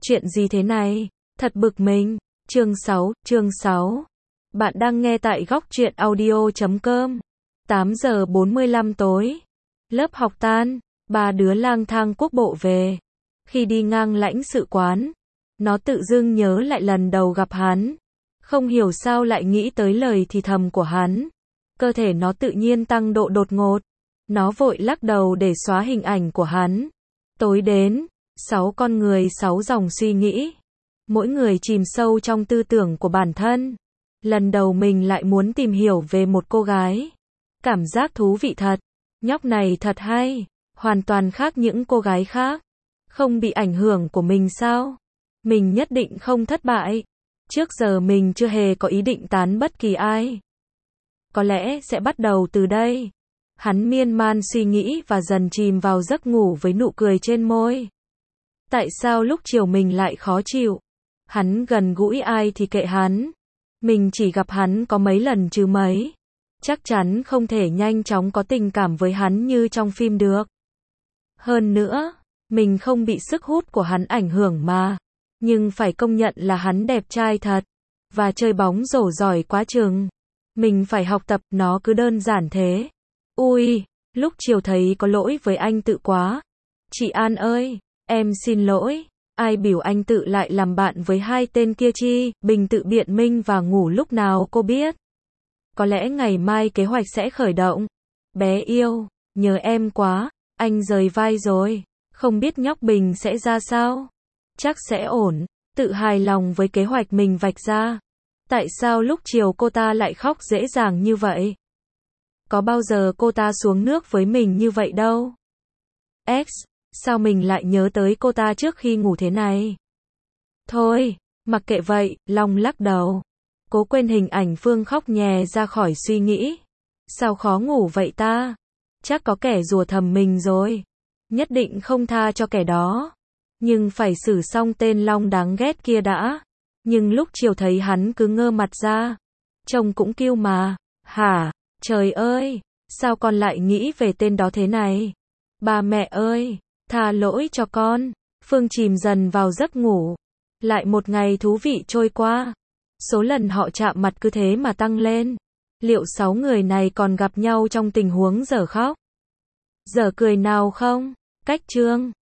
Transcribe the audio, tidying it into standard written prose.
Chuyện gì thế này? Thật bực mình. Chương 6. Bạn đang nghe tại góc truyện audio.com. 8 giờ 45 tối. Lớp học tan, ba đứa lang thang quốc bộ về. Khi đi ngang lãnh sự quán, nó tự dưng nhớ lại lần đầu gặp hắn. Không hiểu sao lại nghĩ tới lời thì thầm của hắn. Cơ thể nó tự nhiên tăng độ đột ngột. Nó vội lắc đầu để xóa hình ảnh của hắn. Tối đến, 6 con người 6 dòng suy nghĩ. Mỗi người chìm sâu trong tư tưởng của bản thân. Lần đầu mình lại muốn tìm hiểu về một cô gái. Cảm giác thú vị thật. Nhóc này thật hay. Hoàn toàn khác những cô gái khác. Không bị ảnh hưởng của mình sao? Mình nhất định không thất bại. Trước giờ mình chưa hề có ý định tán bất kỳ ai. Có lẽ sẽ bắt đầu từ đây. Hắn miên man suy nghĩ và dần chìm vào giấc ngủ với nụ cười trên môi. Tại sao lúc chiều mình lại khó chịu? Hắn gần gũi ai thì kệ hắn. Mình chỉ gặp hắn có mấy lần chứ mấy. Chắc chắn không thể nhanh chóng có tình cảm với hắn như trong phim được. Hơn nữa, mình không bị sức hút của hắn ảnh hưởng mà. Nhưng phải công nhận là hắn đẹp trai thật. Và chơi bóng rổ giỏi quá chừng. Mình phải học tập, nó cứ đơn giản thế. Ui, lúc chiều thấy có lỗi với anh Tự quá. Chị An ơi, em xin lỗi. Ai biểu anh Tự lại làm bạn với hai tên kia chi? Bình tự biện minh và ngủ lúc nào cô biết. Có lẽ ngày mai kế hoạch sẽ khởi động. Bé yêu, nhớ em quá. Anh rời vai rồi. Không biết nhóc Bình sẽ ra sao? Chắc sẽ ổn. Tự hài lòng với kế hoạch mình vạch ra. Tại sao lúc chiều cô ta lại khóc dễ dàng như vậy? Có bao giờ cô ta xuống nước với mình như vậy đâu. X, sao mình lại nhớ tới cô ta trước khi ngủ thế này? Thôi, mặc kệ vậy, Long lắc đầu. Cố quên hình ảnh Phương khóc nhè ra khỏi suy nghĩ. Sao khó ngủ vậy ta? Chắc có kẻ rủa thầm mình rồi. Nhất định không tha cho kẻ đó. Nhưng phải xử xong tên Long đáng ghét kia đã. Nhưng lúc chiều thấy hắn cứ ngơ mặt ra. Trông cũng kiêu mà. Hả? Trời ơi, sao con lại nghĩ về tên đó thế này? Ba mẹ ơi, tha lỗi cho con. Phương chìm dần vào giấc ngủ. Lại một ngày thú vị trôi qua. Số lần họ chạm mặt cứ thế mà tăng lên. Liệu 6 người này còn gặp nhau trong tình huống dở khóc, dở cười nào không? Cách chương